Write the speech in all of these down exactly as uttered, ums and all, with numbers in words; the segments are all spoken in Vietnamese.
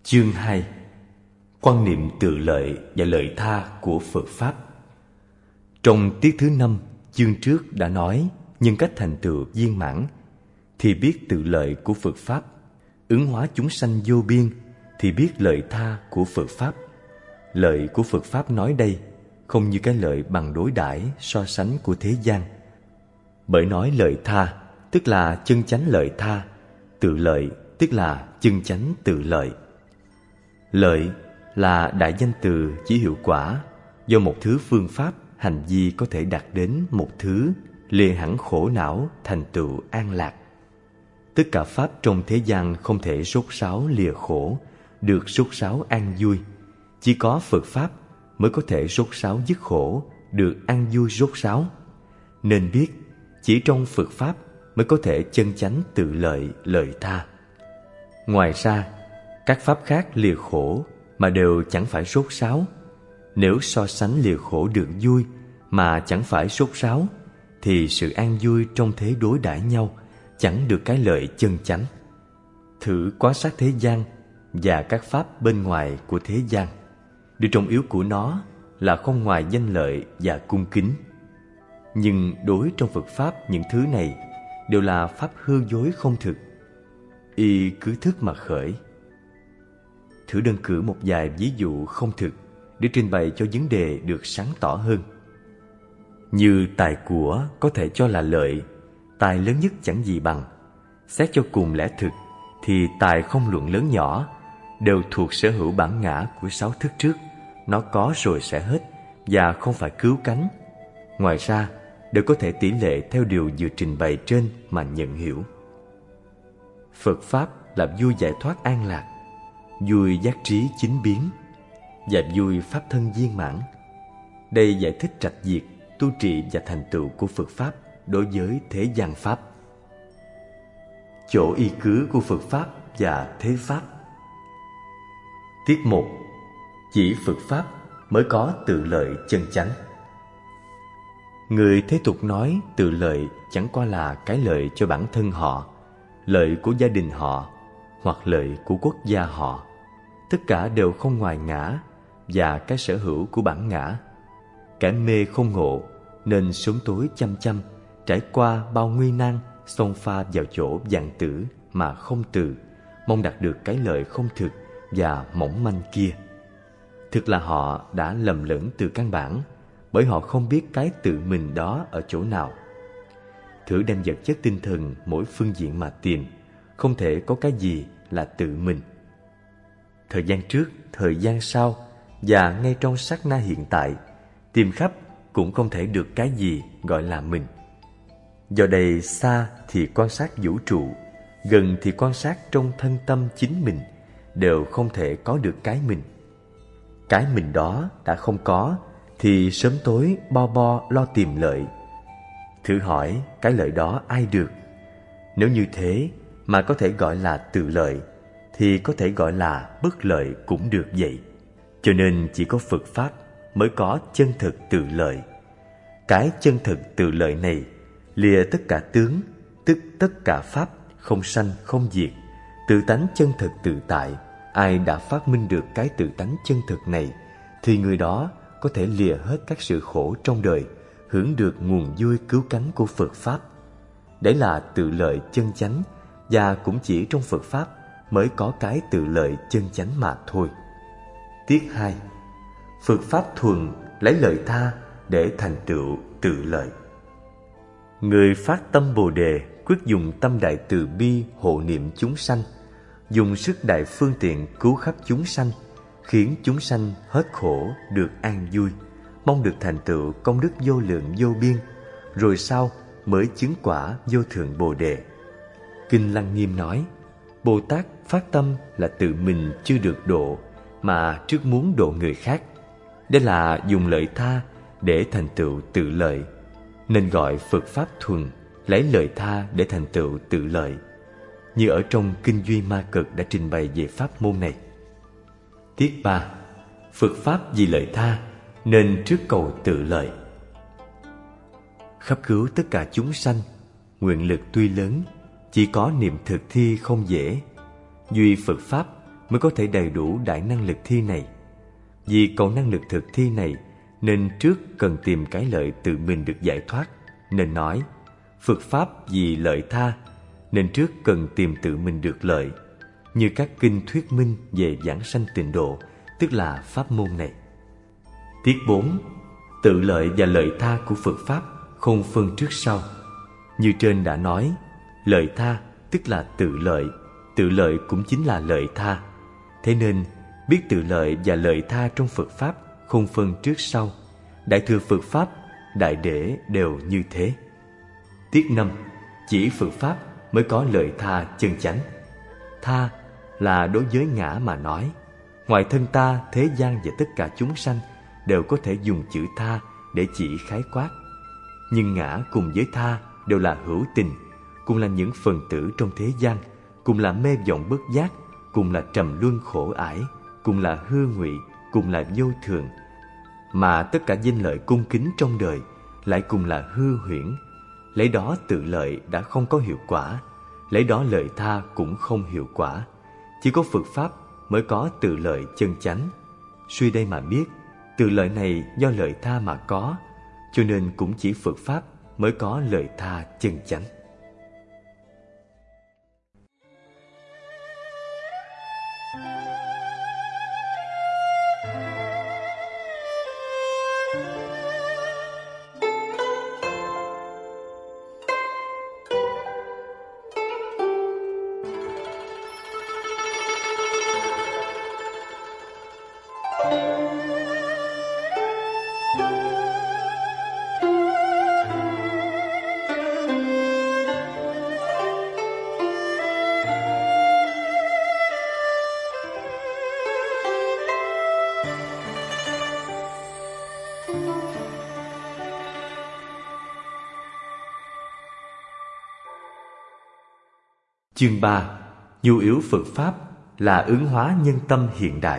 Chương hai. Quan niệm tự lợi và lợi tha của Phật Pháp. Trong tiết thứ năm, chương trước đã nói nhân cách thành tựu viên mãn thì biết tự lợi của Phật Pháp, ứng hóa chúng sanh vô biên thì biết lợi tha của Phật Pháp. Lợi của Phật Pháp nói đây không như cái lợi bằng đối đãi so sánh của thế gian. Bởi nói lợi tha tức là chân chánh lợi tha, tự lợi tức là chân chánh tự lợi. Lợi là đại danh từ chỉ hiệu quả do một thứ phương pháp hành vi có thể đạt đến một thứ lìa hẳn khổ não thành tựu an lạc. Tất cả pháp trong thế gian không thể sốt sáo lìa khổ, được sốt sáo an vui. Chỉ có Phật Pháp mới có thể sốt sáo dứt khổ, được an vui sốt sáo. Nên biết chỉ trong Phật Pháp mới có thể chân chánh tự lợi, lợi tha. Ngoài ra, các pháp khác lìa khổ mà đều chẳng phải sốt sáo. Nếu so sánh lìa khổ được vui mà chẳng phải sốt sáo, thì sự an vui trong thế đối đãi nhau chẳng được cái lợi chân chánh. Thử quan sát thế gian và các pháp bên ngoài của thế gian, điều trọng yếu của nó là không ngoài danh lợi và cung kính. Nhưng đối trong Phật Pháp, những thứ này đều là pháp hư dối không thực. Y cứ thức mà khởi. Thử đơn cử một vài ví dụ không thực để trình bày cho vấn đề được sáng tỏ hơn. Như tài của có thể cho là lợi, tài lớn nhất chẳng gì bằng. Xét cho cùng lẽ thực thì tài không luận lớn nhỏ, đều thuộc sở hữu bản ngã của sáu thức trước. Nó có rồi sẽ hết và không phải cứu cánh. Ngoài ra, đều có thể tỷ lệ theo điều vừa trình bày trên mà nhận hiểu. Phật Pháp là vui giải thoát an lạc, vui giác trí chính biến và vui pháp thân viên mãn. Đây giải thích trạch diệt, tu trị và thành tựu của Phật Pháp đối với thế gian Pháp. Chỗ y cứ của Phật Pháp và thế Pháp. Tiết một. Chỉ Phật Pháp mới có tự lợi chân chánh. Người thế tục nói tự lợi chẳng qua là cái lợi cho bản thân họ, lợi của gia đình họ hoặc lợi của quốc gia họ. Tất cả đều không ngoài ngã và cái sở hữu của bản ngã. Kẻ mê không ngộ nên sớm tối chăm chăm trải qua bao nguy nan, xông pha vào chỗ vạn tử mà không từ, mong đạt được cái lợi không thực và mỏng manh kia. Thực là họ đã lầm lẫn từ căn bản, bởi họ không biết cái tự mình đó ở chỗ nào. Thử đem vật chất tinh thần mỗi phương diện mà tìm, không thể có cái gì là tự mình. Thời gian trước, thời gian sau và ngay trong sát na hiện tại, tìm khắp cũng không thể được cái gì gọi là mình. Do đây xa thì quan sát vũ trụ, gần thì quan sát trong thân tâm chính mình, đều không thể có được cái mình. Cái mình đó đã không có thì sớm tối bo bo lo tìm lợi. Thử hỏi cái lợi đó ai được? Nếu như thế mà có thể gọi là tự lợi, thì có thể gọi là bất lợi cũng được vậy. Cho nên chỉ có Phật Pháp mới có chân thực tự lợi. Cái chân thực tự lợi này lìa tất cả tướng, tức tất cả pháp, không sanh không diệt, tự tánh chân thực tự tại. Ai đã phát minh được cái tự tánh chân thực này thì người đó có thể lìa hết các sự khổ trong đời, hưởng được nguồn vui cứu cánh của Phật Pháp. Đấy là tự lợi chân chánh, và cũng chỉ trong Phật Pháp mới có cái tự lợi chân chánh mà thôi. Tiết hai. Phật Pháp thuần lấy lợi tha để thành tựu tự lợi. Người phát tâm Bồ Đề quyết dùng tâm đại từ bi hộ niệm chúng sanh, dùng sức đại phương tiện cứu khắp chúng sanh, khiến chúng sanh hết khổ được an vui, mong được thành tựu công đức vô lượng vô biên, rồi sau mới chứng quả vô thượng Bồ Đề. Kinh Lăng Nghiêm nói, Bồ Tát phát tâm là tự mình chưa được độ, mà trước muốn độ người khác. Đây là dùng lợi tha để thành tựu tự lợi, nên gọi Phật Pháp thuần lấy lợi tha để thành tựu tự lợi, như ở trong Kinh Duy Ma Cực đã trình bày về pháp môn này. Tiết ba. Phật Pháp vì lợi tha nên trước cầu tự lợi. Khắp cứu tất cả chúng sanh, nguyện lực tuy lớn, chỉ có niệm thực thi không dễ. Duy Phật Pháp mới có thể đầy đủ đại năng lực thi này. Vì cầu năng lực thực thi này, nên trước cần tìm cái lợi tự mình được giải thoát, nên nói Phật Pháp vì lợi tha, nên trước cần tìm tự mình được lợi, như các kinh thuyết minh về giảng sanh tịnh độ, tức là pháp môn này. Tiết bốn. Tự lợi và lợi tha của Phật Pháp không phân trước sau. Như trên đã nói, lợi tha tức là tự lợi, tự lợi cũng chính là lợi tha. Thế nên, biết tự lợi và lợi tha trong Phật Pháp không phân trước sau. Đại thừa Phật Pháp, Đại Để đều như thế. Tiết năm. Chỉ Phật Pháp mới có lợi tha chân chánh. Tha là đối với ngã mà nói. Ngoài thân ta, thế gian và tất cả chúng sanh đều có thể dùng chữ tha để chỉ khái quát. Nhưng ngã cùng với tha đều là hữu tình, cùng là những phần tử trong thế gian, cùng là mê vọng bất giác, cùng là trầm luân khổ ải, cùng là hư ngụy, cùng là vô thường. Mà tất cả danh lợi cung kính trong đời lại cùng là hư huyễn. Lấy đó tự lợi đã không có hiệu quả, lấy đó lợi tha cũng không hiệu quả. Chỉ có Phật Pháp mới có tự lợi chân chánh. Suy đây mà biết, tự lợi này do lợi tha mà có, cho nên cũng chỉ Phật Pháp mới có lợi tha chân chánh. Chương ba. Nhu yếu Phật Pháp là ứng hóa nhân tâm hiện đại.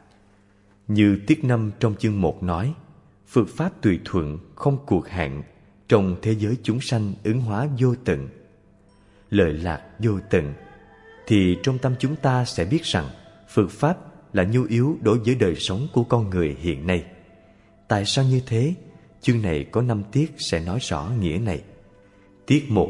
Như tiết năm trong chương một nói, Phật Pháp tùy thuận, không cuộc hạn, trong thế giới chúng sanh ứng hóa vô tận, lợi lạc vô tận, thì trong tâm chúng ta sẽ biết rằng Phật Pháp là nhu yếu đối với đời sống của con người hiện nay. Tại sao như thế? Chương này có năm tiết sẽ nói rõ nghĩa này. Tiết một.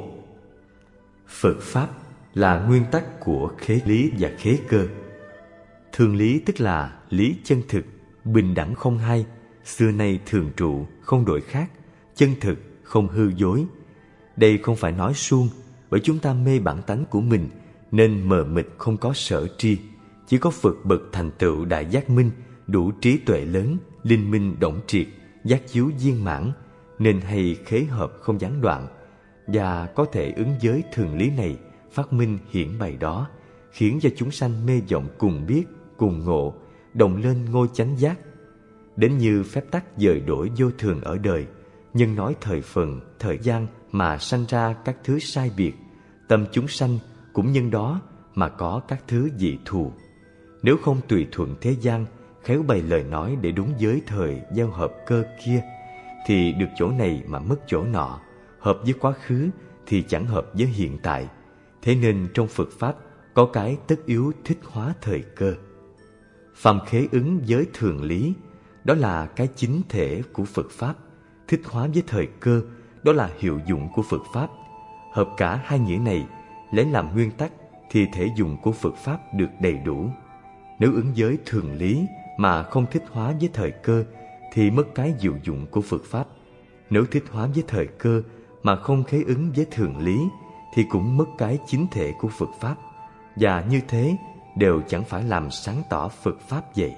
Phật Pháp là nguyên tắc của khế lý và khế cơ. Thường lý tức là lý chân thực, bình đẳng không hai, xưa nay thường trụ, không đổi khác, chân thực, không hư dối. Đây không phải nói suông, bởi chúng ta mê bản tánh của mình nên mờ mịt không có sở tri. Chỉ có Phật bậc thành tựu đại giác minh, đủ trí tuệ lớn, linh minh động triệt, giác chiếu viên mãn, nên hay khế hợp không gián đoạn, và có thể ứng giới thường lý này phát minh hiển bày đó, khiến cho chúng sanh mê vọng cùng biết, cùng ngộ, đồng lên ngôi chánh giác. Đến như phép tắc dời đổi vô thường ở đời, nhân nói thời phần, thời gian mà sanh ra các thứ sai biệt, tâm chúng sanh cũng nhân đó mà có các thứ dị thù. Nếu không tùy thuận thế gian, khéo bày lời nói để đúng giới thời giao hợp cơ kia, thì được chỗ này mà mất chỗ nọ, hợp với quá khứ thì chẳng hợp với hiện tại. Thế nên trong Phật Pháp có cái tất yếu thích hóa thời cơ. Phàm khế ứng với thường lý, đó là cái chính thể của Phật Pháp. Thích hóa với thời cơ, đó là hiệu dụng của Phật Pháp. Hợp cả hai nghĩa này, lấy làm nguyên tắc, thì thể dụng của Phật Pháp được đầy đủ. Nếu ứng với thường lý mà không thích hóa với thời cơ, thì mất cái diệu dụng của Phật Pháp. Nếu thích hóa với thời cơ mà không khế ứng với thường lý, thì cũng mất cái chính thể của Phật Pháp. Và như thế đều chẳng phải làm sáng tỏ Phật Pháp vậy.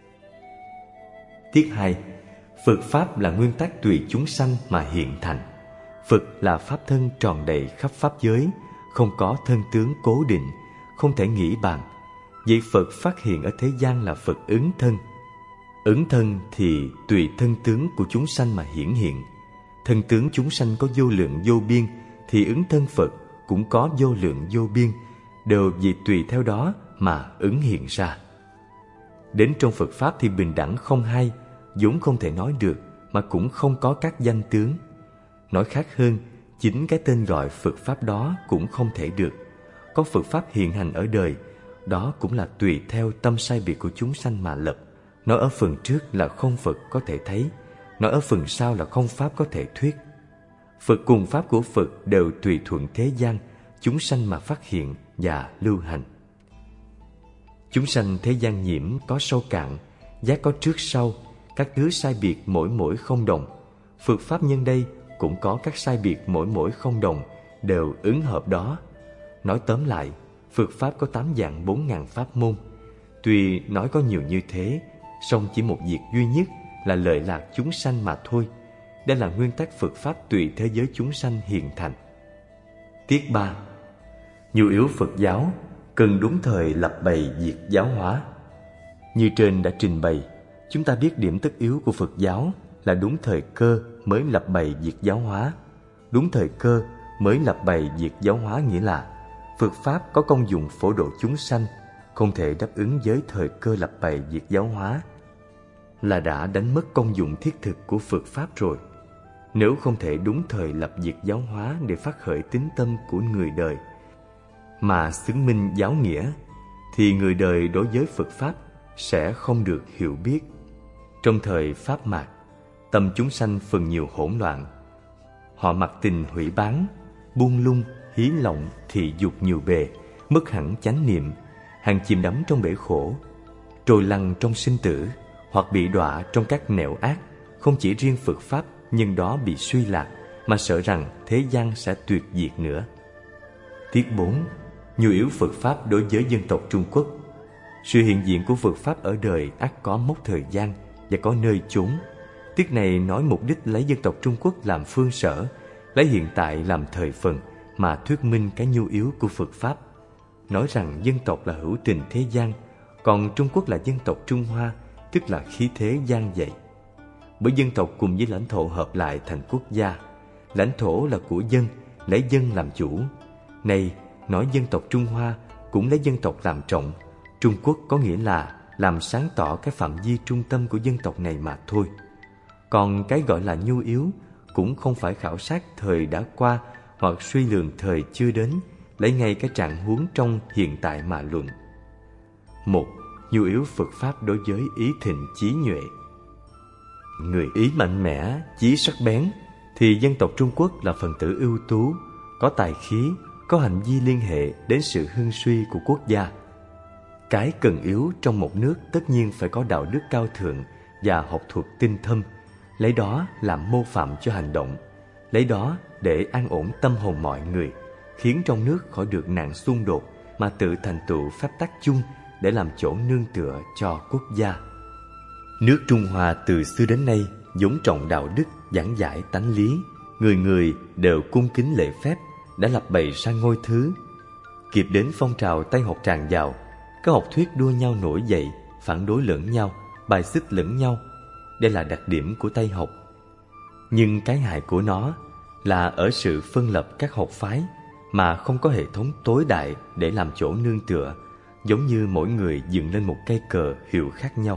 Tiết hai. Phật Pháp là nguyên tắc tùy chúng sanh mà hiện thành. Phật là Pháp thân tròn đầy khắp Pháp giới, không có thân tướng cố định, không thể nghĩ bàn. Vậy Phật phát hiện ở thế gian là Phật ứng thân. Ứng thân thì tùy thân tướng của chúng sanh mà hiển hiện. Thân tướng chúng sanh có vô lượng vô biên, thì ứng thân Phật cũng có vô lượng vô biên, đều vì tùy theo đó mà ứng hiện ra. Đến trong Phật Pháp thì bình đẳng không hai, vốn không thể nói được, mà cũng không có các danh tướng. Nói khác hơn, chính cái tên gọi Phật Pháp đó cũng không thể được. Có Phật Pháp hiện hành ở đời, đó cũng là tùy theo tâm sai biệt của chúng sanh mà lập. Nói ở phần trước là không Phật có thể thấy, nói ở phần sau là không Pháp có thể thuyết. Phật cùng Pháp của Phật đều tùy thuận thế gian, chúng sanh mà phát hiện và lưu hành. Chúng sanh thế gian nhiễm có sâu cạn, giác có trước sau, các thứ sai biệt mỗi mỗi không đồng. Phật Pháp nhân đây cũng có các sai biệt mỗi mỗi không đồng, đều ứng hợp đó. Nói tóm lại, Phật Pháp có tám dạng bốn ngàn pháp môn. Tuy nói có nhiều như thế, song chỉ một việc duy nhất là lợi lạc chúng sanh mà thôi. Đây là nguyên tắc Phật Pháp tùy thế giới chúng sanh hiện thành. Tiết ba. Nhu yếu Phật giáo cần đúng thời lập bày việc giáo hóa. Như trên đã trình bày, chúng ta biết điểm tất yếu của Phật giáo là đúng thời cơ mới lập bày việc giáo hóa. Đúng thời cơ mới lập bày việc giáo hóa nghĩa là Phật Pháp có công dụng phổ độ chúng sanh, không thể đáp ứng với thời cơ lập bày việc giáo hóa, là đã đánh mất công dụng thiết thực của Phật Pháp rồi. Nếu không thể đúng thời lập việc giáo hóa để phát khởi tín tâm của người đời, mà xứng minh giáo nghĩa, thì người đời đối với Phật Pháp sẽ không được hiểu biết. Trong thời Pháp mạt, tâm chúng sanh phần nhiều hỗn loạn. Họ mặc tình hủy bán, buông lung, hí lộng, thị dục nhiều bề, mất hẳn chánh niệm, hàng chìm đắm trong bể khổ, trôi lăn trong sinh tử, hoặc bị đọa trong các nẻo ác. Không chỉ riêng Phật Pháp nhân đó bị suy lạc, mà sợ rằng thế gian sẽ tuyệt diệt nữa. Tiết bốn. Nhu yếu Phật Pháp đối với dân tộc Trung Quốc. Sự hiện diện của Phật Pháp ở đời ắt có mốc thời gian và có nơi chốn. Tiết này nói mục đích lấy dân tộc Trung Quốc làm phương sở, lấy hiện tại làm thời phần, mà thuyết minh cái nhu yếu của Phật Pháp. Nói rằng dân tộc là hữu tình thế gian, còn Trung Quốc là dân tộc Trung Hoa, tức là khí thế gian dậy. Bởi dân tộc cùng với lãnh thổ hợp lại thành quốc gia. Lãnh thổ là của dân, lấy dân làm chủ. Này, nói dân tộc Trung Hoa cũng lấy dân tộc làm trọng. Trung Quốc có nghĩa là làm sáng tỏ cái phạm vi trung tâm của dân tộc này mà thôi. Còn cái gọi là nhu yếu cũng không phải khảo sát thời đã qua hoặc suy lường thời chưa đến, lấy ngay cái trạng huống trong hiện tại mà luận. Một. Nhu yếu Phật Pháp đối với ý thịnh chí nhuệ. Người ý mạnh mẽ, chí sắc bén, thì dân tộc Trung Quốc là phần tử ưu tú, có tài khí, có hành vi liên hệ đến sự hưng suy của quốc gia. Cái cần yếu trong một nước tất nhiên phải có đạo đức cao thượng và học thuật tinh thâm, lấy đó làm mô phạm cho hành động, lấy đó để an ổn tâm hồn mọi người, khiến trong nước khỏi được nạn xung đột, mà tự thành tựu phép tắc chung để làm chỗ nương tựa cho quốc gia. Nước Trung Hoa từ xưa đến nay vốn trọng đạo đức, giảng giải tánh lý, người người đều cung kính lễ phép, đã lập bày ra ngôi thứ. Kịp đến phong trào Tây học tràn vào, các học thuyết đua nhau nổi dậy, phản đối lẫn nhau, bài xích lẫn nhau. Đây là đặc điểm của Tây học. Nhưng cái hại của nó là ở sự phân lập các học phái, mà không có hệ thống tối đại để làm chỗ nương tựa, giống như mỗi người dựng lên một cây cờ hiệu khác nhau.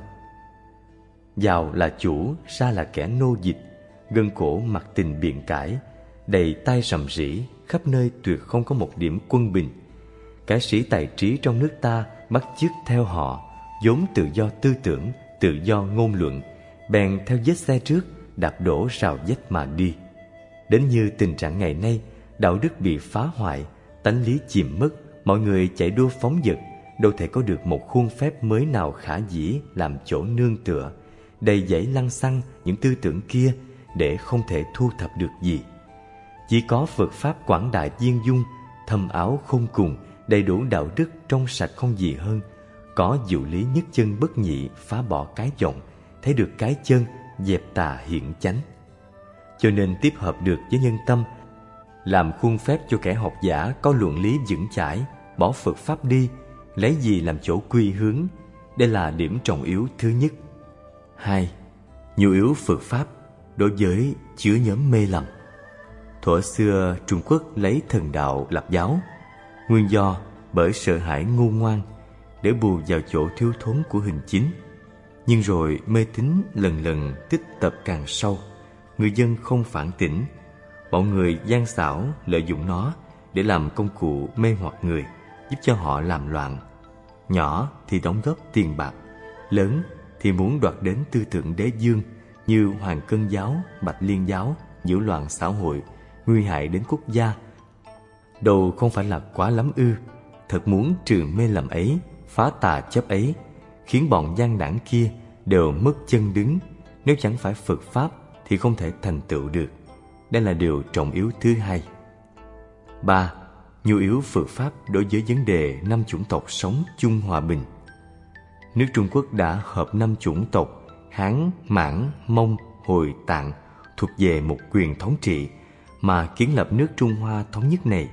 Vào là chủ, ra là kẻ nô dịch, gân cổ mặc tình biện cãi, đầy tai rầm rĩ, khắp nơi tuyệt không có một điểm quân bình. Cái sĩ tài trí trong nước ta bắt chước theo họ, vốn tự do tư tưởng, tự do ngôn luận, bèn theo vết xe trước, đạp đổ rào vết mà đi. Đến như tình trạng ngày nay, đạo đức bị phá hoại, tánh lý chìm mất, mọi người chạy đua phóng dật, đâu thể có được một khuôn phép mới nào khả dĩ làm chỗ nương tựa, đầy dẫy lăng xăng những tư tưởng kia để không thể thu thập được gì. Chỉ có Phật Pháp quảng đại viên dung, thâm áo khôn cùng, đầy đủ đạo đức trong sạch không gì hơn, có diệu lý nhất chân bất nhị, phá bỏ cái vọng, thấy được cái chân, dẹp tà hiện chánh. Cho nên tiếp hợp được với nhân tâm, làm khuôn phép cho kẻ học giả có luận lý vững chãi, bỏ Phật Pháp đi, lấy gì làm chỗ quy hướng. Đây là điểm trọng yếu thứ nhất. Hai. Nhu yếu Phật Pháp đối với chứa nhóm mê lầm. Thuở xưa Trung Quốc lấy thần đạo lập giáo, nguyên do bởi sợ hãi ngu ngoan, để bù vào chỗ thiếu thốn của hình chính. Nhưng rồi mê tín lần lần tích tập càng sâu, người dân không phản tỉnh, bọn người gian xảo lợi dụng nó để làm công cụ mê hoặc người, giúp cho họ làm loạn. nhỏ thì đóng góp tiền bạc, lớn thì muốn đoạt đến tư tưởng đế dương như Hoàng Cân giáo, Bạch Liên giáo, nhiễu loạn xã hội, nguy hại đến quốc gia. Đâu không phải là quá lắm ư? Thật muốn trừ mê lầm ấy, phá tà chấp ấy, khiến bọn gian đảng kia đều mất chân đứng. Nếu chẳng phải Phật Pháp thì không thể thành tựu được. Đây là điều trọng yếu thứ hai. Ba. Nhu yếu Phật Pháp đối với vấn đề năm chủng tộc sống chung hòa bình. Nước Trung Quốc đã hợp năm chủng tộc Hán, Mãn, Mông, Hồi, Tạng thuộc về một quyền thống trị mà kiến lập nước Trung Hoa thống nhất này.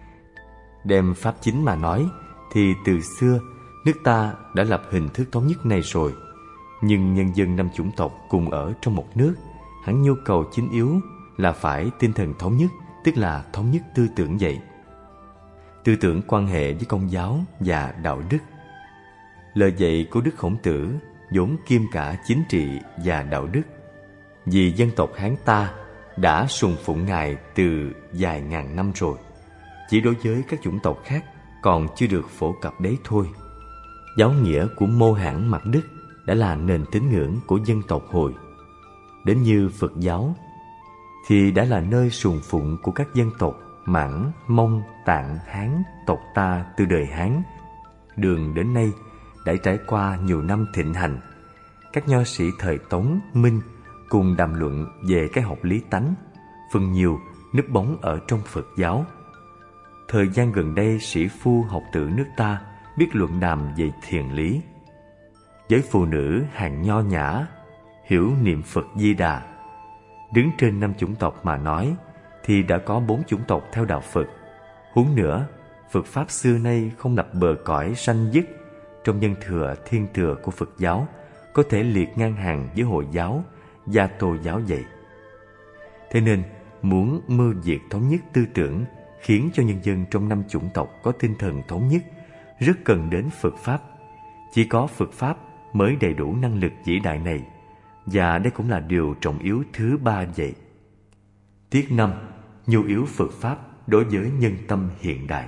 Đem pháp chính mà nói thì từ xưa nước ta đã lập hình thức thống nhất này rồi. Nhưng nhân dân năm chủng tộc cùng ở trong một nước, hẳn nhu cầu chính yếu là phải tinh thần thống nhất, tức là thống nhất tư tưởng vậy. Tư tưởng quan hệ với Công giáo và đạo đức. Lời dạy của Đức Khổng Tử vốn kiêm cả chính trị và đạo đức. Vì dân tộc Hán ta đã sùng phụng Ngài từ vài ngàn năm rồi, chỉ đối với các chủng tộc khác còn chưa được phổ cập đấy thôi. Giáo nghĩa của Mô Hán Mạc Đức đã là nền tín ngưỡng của dân tộc Hồi. Đến như Phật giáo thì đã là nơi sùng phụng của các dân tộc Mãn, Mông, Tạng, Hán, tộc ta từ đời Hán. Đường đến nay đã trải qua nhiều năm thịnh hành. Các nho sĩ thời Tống, Minh cùng đàm luận về cái học lý tánh, phần nhiều núp bóng ở trong Phật giáo. Thời gian gần đây, sĩ phu học tử nước ta biết luận đàm về thiền lý. Với phụ nữ hàng nho nhã, hiểu niệm Phật Di Đà. Đứng trên năm chủng tộc mà nói thì đã có bốn chủng tộc theo đạo Phật. Huống nữa, Phật Pháp xưa nay không lập bờ cõi sanh dứt. Trong nhân thừa thiên thừa của Phật giáo có thể liệt ngang hàng với Hồi giáo, Gia Tô giáo vậy. Thế nên, muốn mưu diệt thống nhất tư tưởng, khiến cho nhân dân trong năm chủng tộc có tinh thần thống nhất, rất cần đến Phật Pháp. Chỉ có Phật Pháp mới đầy đủ năng lực vĩ đại này, và đây cũng là điều trọng yếu thứ ba vậy. Tiết năm. Nhu yếu Phật Pháp đối với nhân tâm hiện đại.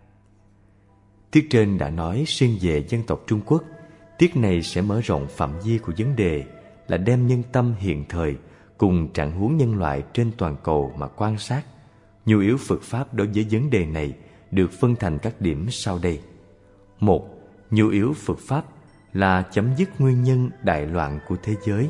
Tiết trên đã nói xuyên về dân tộc Trung Quốc. Tiết này sẽ mở rộng phạm vi của vấn đề là đem nhân tâm hiện thời cùng trạng huống nhân loại trên toàn cầu mà quan sát. Nhu yếu Phật Pháp đối với vấn đề này được phân thành các điểm sau đây. Một. Nhu yếu Phật Pháp là chấm dứt nguyên nhân đại loạn của thế giới.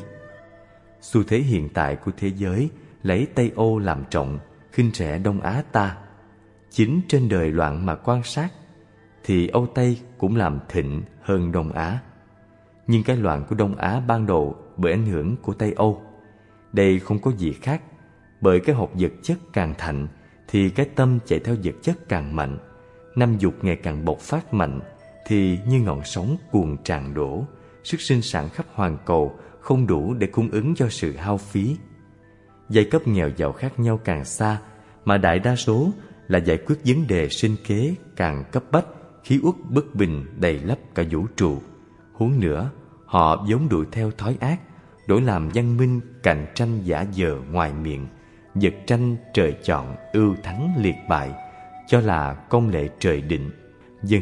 Xu thế hiện tại của thế giới lấy Tây Âu làm trọng, khinh rẻ Đông Á ta. Chính trên đời loạn mà quan sát thì Âu Tây cũng làm thịnh hơn Đông Á. Nhưng cái loạn của Đông Á ban đầu bởi ảnh hưởng của Tây Âu. Đây không có gì khác, bởi cái hộp vật chất càng thạnh thì cái tâm chạy theo vật chất càng mạnh. Năm dục ngày càng bộc phát mạnh thì như ngọn sóng cuồn tràn đổ, sức sinh sản khắp hoàn cầu không đủ để cung ứng cho sự hao phí. Giai cấp nghèo giàu khác nhau càng xa, mà đại đa số là giải quyết vấn đề sinh kế càng cấp bách, khí uất bất bình đầy lấp cả vũ trụ. Huống nữa, họ vốn đuổi theo thói ác, đổi làm văn minh cạnh tranh giả dờ ngoài miệng, vật tranh trời chọn, ưu thắng liệt bại, cho là công lệ trời định, dân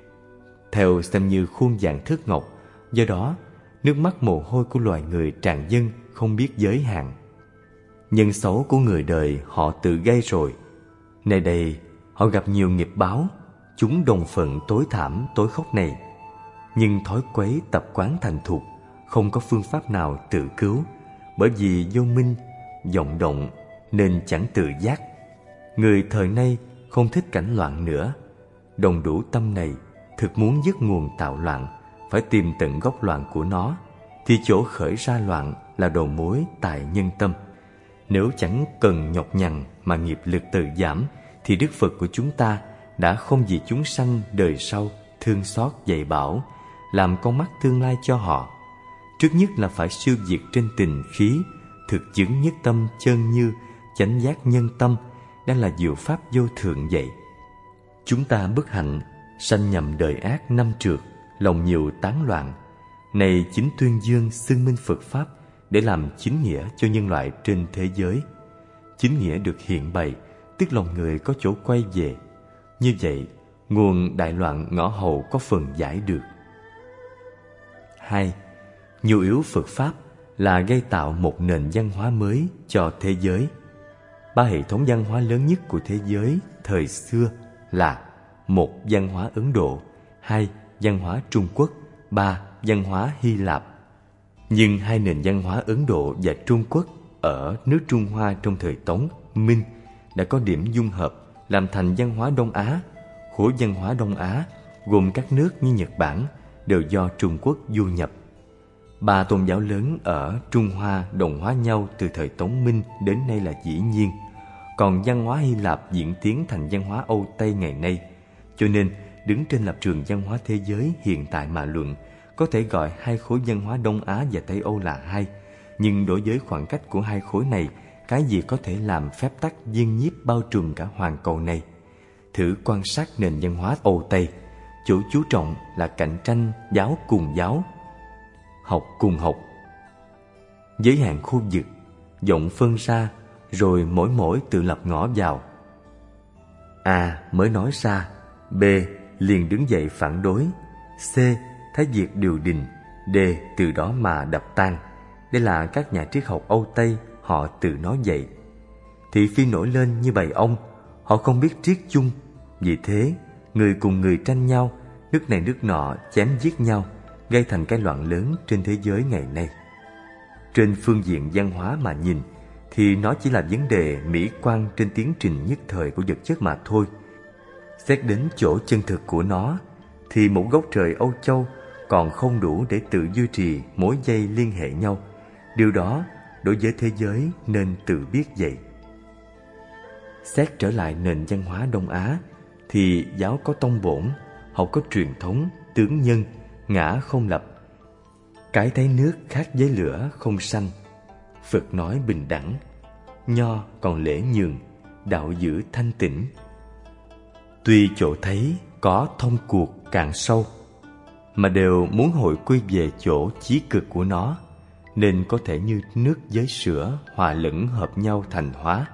theo xem như khuôn vàng thước ngọc. Do đó, nước mắt mồ hôi của loài người tràn dâng không biết giới hạn. Nhân xấu của người đời họ tự gây rồi. Nay đây, họ gặp nhiều nghiệp báo, chúng đồng phận tối thảm tối khốc này. Nhưng thói quấy tập quán thành thục, không có phương pháp nào tự cứu, bởi vì vô minh, vọng động nên chẳng tự giác. Người thời nay không thích cảnh loạn nữa. Đồng đủ tâm này, thực muốn dứt nguồn tạo loạn, phải tìm tận gốc loạn của nó, thì chỗ khởi ra loạn là đầu mối tại nhân tâm. Nếu chẳng cần nhọc nhằn mà nghiệp lực tự giảm, thì Đức Phật của chúng ta đã không vì chúng sanh đời sau thương xót dạy bảo, làm con mắt tương lai cho họ. Trước nhất là phải siêu diệt trên tình khí, thực chứng nhất tâm chân như, chánh giác nhân tâm, đang là diệu pháp vô thượng vậy. Chúng ta bất hạnh, sanh nhầm đời ác năm trượt, lòng nhiều tán loạn. Này chính tuyên dương xưng minh Phật Pháp để làm chính nghĩa cho nhân loại trên thế giới. Chính nghĩa được hiện bày, tức lòng người có chỗ quay về. Như vậy, nguồn đại loạn ngõ hầu có phần giải được. Hai, nhu yếu Phật Pháp là gây tạo một nền văn hóa mới cho thế giới. Ba hệ thống văn hóa lớn nhất của thế giới thời xưa là: một, văn hóa Ấn Độ; hai, văn hóa Trung Quốc; ba, văn hóa Hy Lạp. Nhưng hai nền văn hóa Ấn Độ và Trung Quốc ở nước Trung Hoa trong thời Tống, Minh đã có điểm dung hợp làm thành văn hóa Đông Á. Khối văn hóa Đông Á gồm các nước như Nhật Bản đều do Trung Quốc du nhập. Ba tôn giáo lớn ở Trung Hoa đồng hóa nhau từ thời Tống Minh đến nay là dĩ nhiên. Còn văn hóa Hy Lạp diễn tiến thành văn hóa Âu Tây ngày nay. Cho nên, đứng trên lập trường văn hóa thế giới hiện tại mà luận, có thể gọi hai khối văn hóa Đông Á và Tây Âu là hai. Nhưng đối với khoảng cách của hai khối này, cái gì có thể làm phép tắc viên nhiếp bao trùm cả hoàn cầu này? Thử quan sát nền văn hóa Âu Tây. Chỗ chú trọng là cạnh tranh giáo cùng giáo, học cùng học, giới hạn khu vực, rộng phân ra, rồi mỗi mỗi tự lập ngõ vào. A mới nói ra, B liền đứng dậy phản đối, C thấy việc điều đình, D từ đó mà đập tan. Đây là các nhà triết học Âu Tây họ tự nói vậy. Thị phi nổi lên như bầy ong, họ không biết triết chung. Vì thế, người cùng người tranh nhau, nước này nước nọ chém giết nhau, gây thành cái loạn lớn trên thế giới ngày nay. Trên phương diện văn hóa mà nhìn, thì nó chỉ là vấn đề mỹ quan trên tiến trình nhất thời của vật chất mà thôi. Xét đến chỗ chân thực của nó, thì một gốc trời Âu Châu còn không đủ để tự duy trì mối dây liên hệ nhau. Điều đó đối với thế giới nên tự biết vậy. Xét trở lại nền văn hóa Đông Á, thì giáo có tông bổn, học có truyền thống, tướng nhân, ngã không lập. Cái thấy nước khác với lửa không sanh. Phật nói bình đẳng, Nho còn lễ nhường, đạo giữ thanh tịnh. Tuy chỗ thấy có thông cuộc càng sâu, mà đều muốn hội quy về chỗ chí cực của nó, nên có thể như nước với sữa hòa lẫn hợp nhau thành hóa.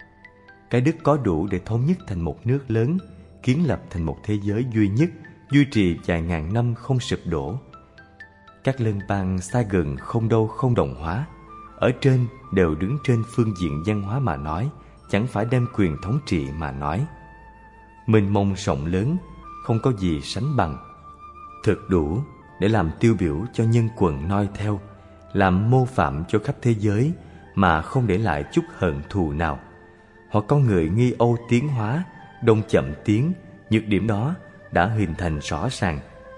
Cái đức có đủ để thống nhất thành một nước lớn, kiến lập thành một thế giới duy nhất, duy trì vài ngàn năm không sụp đổ. Các lân bang xa gần không đâu không đồng hóa, ở trên đều đứng trên phương diện văn hóa mà nói, chẳng phải đem quyền thống trị mà nói. Mênh mông rộng lớn, không có gì sánh bằng. Thật đủ để làm tiêu biểu cho nhân quần noi theo, làm mô phạm cho khắp thế giới mà không để lại chút hận thù nào. Hoặc con người nghi Âu tiến hóa, Đông chậm tiến, nhược điểm đó đã hình thành rõ ràng.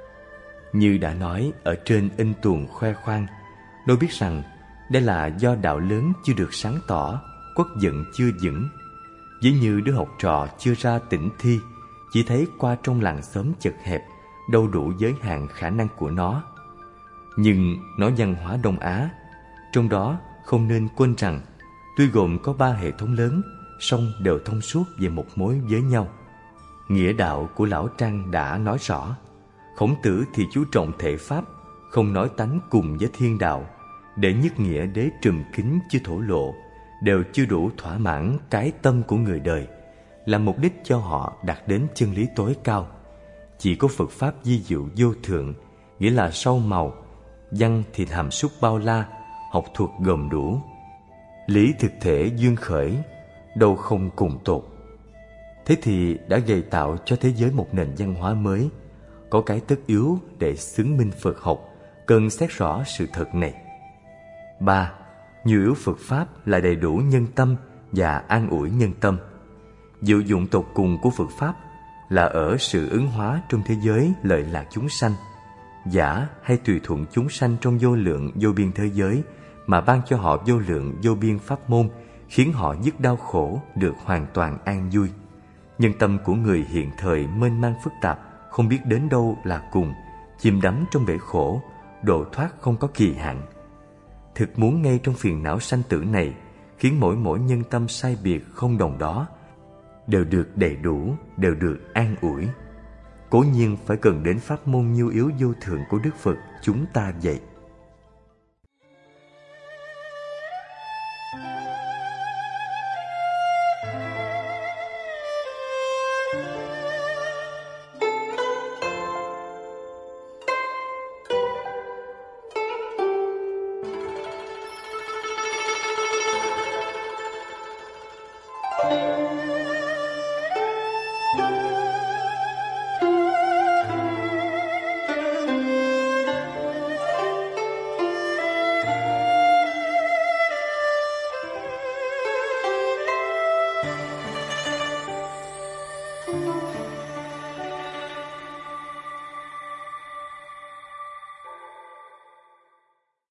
Như đã nói ở trên in tuồng khoe khoang, tôi biết rằng đây là do đạo lớn chưa được sáng tỏ, quốc vận chưa vững. Ví như đứa học trò chưa ra tỉnh thi, chỉ thấy qua trong làng xóm chật hẹp, đâu đủ giới hạn khả năng của nó. Nhưng nói văn hóa Đông Á, trong đó không nên quên rằng tuy gồm có ba hệ thống lớn, song đều thông suốt về một mối với nhau. Nghĩa đạo của Lão Trang đã nói rõ. Khổng Tử thì chú trọng thể pháp, không nói tánh cùng với thiên đạo. Để nhất nghĩa đế trùm kính chưa thổ lộ, đều chưa đủ thỏa mãn cái tâm của người đời, là mục đích cho họ đạt đến chân lý tối cao. Chỉ có Phật Pháp di diệu vô thượng, nghĩa là sâu màu, văn thì hàm súc bao la, học thuật gồm đủ. Lý thực thể duyên khởi, đâu không cùng tột. Thế thì đã gây tạo cho thế giới một nền văn hóa mới. Có cái tất yếu để xứng minh Phật học, cần xét rõ sự thật này. Ba, nhu yếu Phật Pháp là đầy đủ nhân tâm và an ủi nhân tâm. Diệu dụng tột cùng của Phật Pháp là ở sự ứng hóa trong thế giới lợi lạc chúng sanh, giả hay tùy thuận chúng sanh trong vô lượng vô biên thế giới mà ban cho họ vô lượng vô biên pháp môn, khiến họ dứt đau khổ được hoàn toàn an vui. Nhân tâm của người hiện thời mênh mang phức tạp, không biết đến đâu là cùng, chìm đắm trong bể khổ, độ thoát không có kỳ hạn. Thực muốn ngay trong phiền não sanh tử này, khiến mỗi mỗi nhân tâm sai biệt không đồng đó, đều được đầy đủ, đều được an ủi. Cố nhiên phải cần đến pháp môn nhu yếu vô thượng của Đức Phật chúng ta vậy.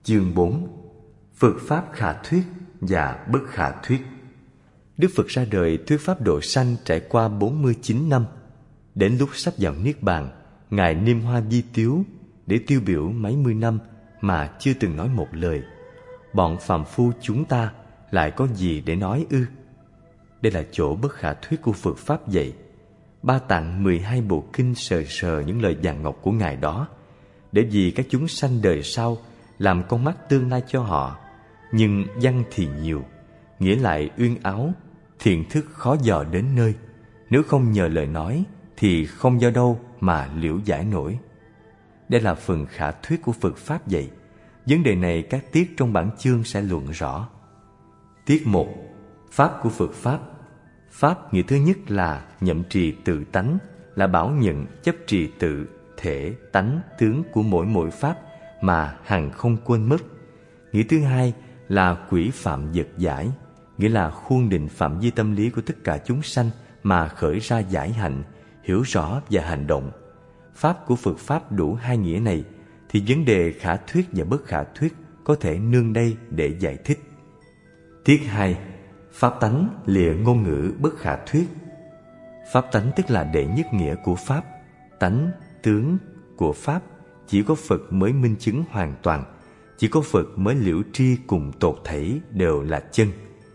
Chương bốn. Phật Pháp khả thuyết và bất khả thuyết. Đức Phật ra đời thuyết pháp độ sanh trải qua bốn mươi chín năm. Đến lúc sắp vào Niết Bàn, Ngài niêm hoa di tiếu để tiêu biểu mấy mươi năm mà chưa từng nói một lời. Bọn phàm phu chúng ta lại có gì để nói ư? Đây là chỗ bất khả thuyết của Phật Pháp dạy. Ba tạng mười hai bộ kinh sờ sờ những lời vàng ngọc của Ngài đó, để vì các chúng sanh đời sau làm con mắt tương lai cho họ. Nhưng văn thì nhiều, nghĩa lại uyên áo, thiện thức khó dò đến nơi. Nếu không nhờ lời nói thì không do đâu mà liễu giải nổi. Đây là phần khả thuyết của Phật Pháp dạy. Vấn đề này các tiết trong bản chương sẽ luận rõ. Tiết một. Pháp của Phật Pháp. Pháp nghĩa thứ nhất là nhậm trì tự tánh, là bảo nhận chấp trì tự, thể, tánh, tướng của mỗi mỗi Pháp mà hằng không quên mất. Nghĩa thứ hai là quỹ phạm vật giải, nghĩa là khuôn định phạm vi tâm lý của tất cả chúng sanh mà khởi ra giải hạnh, hiểu rõ và hành động. Pháp của Phật Pháp đủ hai nghĩa này, thì vấn đề khả thuyết và bất khả thuyết có thể nương đây để giải thích. Tiết hai. Pháp tánh lìa ngôn ngữ bất khả thuyết. Pháp tánh tức là đệ nhất nghĩa của Pháp. Tánh, tướng của Pháp chỉ có Phật mới minh chứng hoàn toàn, chỉ có Phật mới liễu tri cùng tột thảy đều là chân.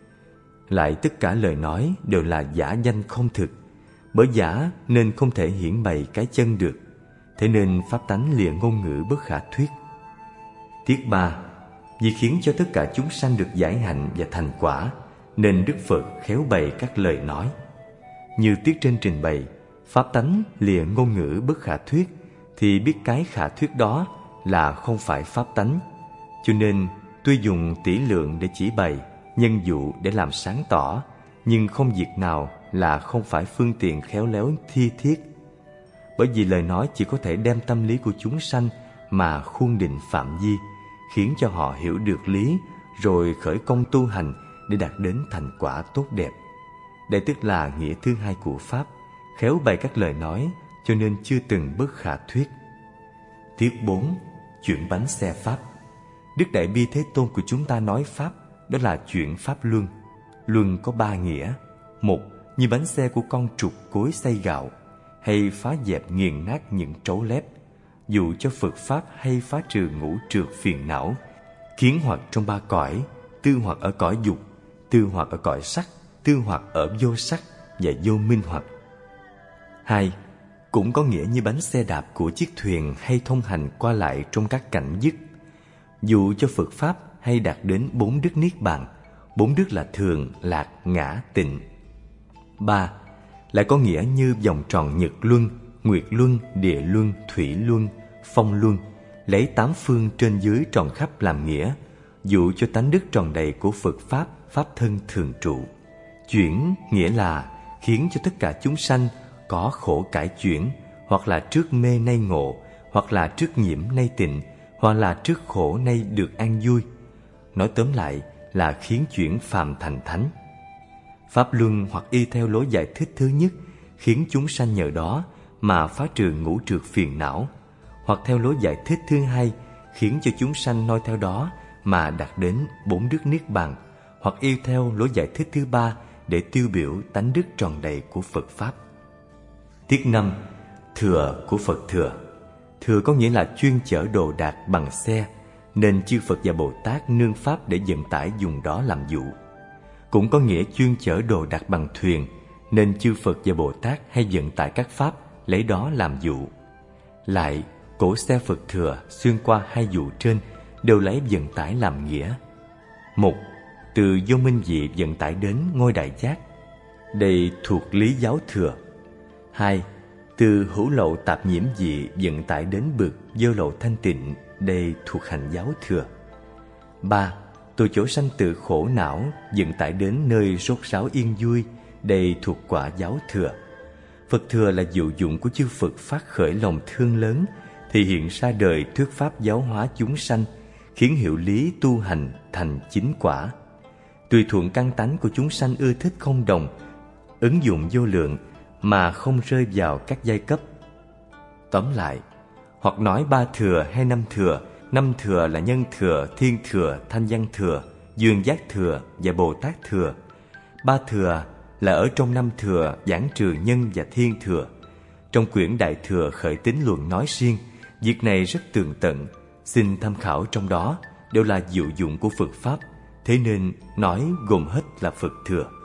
Lại tất cả lời nói đều là giả danh không thực, bởi giả nên không thể hiển bày cái chân được. Thế nên pháp tánh lìa ngôn ngữ bất khả thuyết. Tiết ba. Vì khiến cho tất cả chúng sanh được giải hạnh và thành quả, nên Đức Phật khéo bày các lời nói. Như tiết trên trình bày, pháp tánh lìa ngôn ngữ bất khả thuyết, thì biết cái khả thuyết đó là không phải pháp tánh. Cho nên tuy dùng tỷ lượng để chỉ bày, nhân dụ để làm sáng tỏ, nhưng không việc nào là không phải phương tiện khéo léo thi thiết. Bởi vì lời nói chỉ có thể đem tâm lý của chúng sanh mà khuôn định phạm vi, khiến cho họ hiểu được lý, rồi khởi công tu hành để đạt đến thành quả tốt đẹp. Đây tức là nghĩa thứ hai của Pháp, khéo bày các lời nói, cho nên chưa từng bất khả thuyết. Tiết bốn. Chuyển bánh xe Pháp. Đức Đại Bi Thế Tôn của chúng ta nói Pháp, đó là chuyển Pháp luân. Luân có ba nghĩa. Một, như bánh xe của con trục cối xay gạo, hay phá dẹp nghiền nát những trấu lép, dụ cho Phật Pháp hay phá trừ ngũ trược phiền não, kiến hoặc trong ba cõi, tư hoặc ở cõi dục, tư hoặc ở cõi sắc, tư hoặc ở vô sắc và vô minh hoặc. Hai, cũng có nghĩa như bánh xe đạp của chiếc thuyền hay thông hành qua lại trong các cảnh dứt, dụ cho Phật Pháp hay đạt đến bốn đức niết bàn. Bốn đức là thường, lạc, ngã, tịnh. Ba, lại có nghĩa như vòng tròn nhật luân, nguyệt luân, địa luân, thủy luân, phong luân, lấy tám phương trên dưới tròn khắp làm nghĩa, dụ cho tánh đức tròn đầy của Phật Pháp, Pháp thân thường trụ. Chuyển nghĩa là khiến cho tất cả chúng sanh có khổ cải chuyển, hoặc là trước mê nay ngộ, hoặc là trước nhiễm nay tịnh, hoặc là trước khổ nay được an vui. Nói tóm lại là khiến chuyển phàm thành thánh. Pháp luân hoặc y theo lối giải thích thứ nhất, khiến chúng sanh nhờ đó mà phá trừ ngũ trược phiền não, hoặc theo lối giải thích thứ hai, khiến cho chúng sanh noi theo đó mà đạt đến bốn đức niết bàn, hoặc y theo lối giải thích thứ ba để tiêu biểu tánh đức tròn đầy của Phật Pháp. Tiết năm. Thừa của Phật thừa. Thừa có nghĩa là chuyên chở đồ đạc bằng xe, nên chư Phật và Bồ Tát nương Pháp để vận tải dùng đó làm dụ. Cũng có nghĩa chuyên chở đồ đạc bằng thuyền, nên chư Phật và Bồ Tát hay vận tải các Pháp lấy đó làm dụ. Lại, cỗ xe Phật thừa xuyên qua hai dụ trên đều lấy vận tải làm nghĩa. Một, từ vô minh vị vận tải đến ngôi đại giác, đây thuộc lý giáo thừa. Hai, từ hữu lậu tạp nhiễm vị vận tải đến bực vô lậu thanh tịnh, đây thuộc hành giáo thừa. Ba, từ chỗ sanh tử khổ não vận tải đến nơi rốt ráo yên vui, đây thuộc quả giáo thừa. Phật thừa là dụ dụng của chư Phật phát khởi lòng thương lớn, thì hiện ra đời thuyết pháp giáo hóa chúng sanh, khiến hiệu lý tu hành thành chính quả. Tùy thuận căn tánh của chúng sanh ưa thích không đồng, ứng dụng vô lượng mà không rơi vào các giai cấp. Tóm lại, hoặc nói ba thừa hay năm thừa Năm thừa là nhân thừa, thiên thừa, thanh văn thừa, duyên giác thừa và Bồ Tát thừa. Ba thừa là ở trong năm thừa giảng trừ nhân và thiên thừa. Trong quyển Đại Thừa Khởi Tín Luận nói riêng, việc này rất tường tận, xin tham khảo trong đó đều là diệu dụng của Phật Pháp, thế nên nói gồm hết là Phật thừa.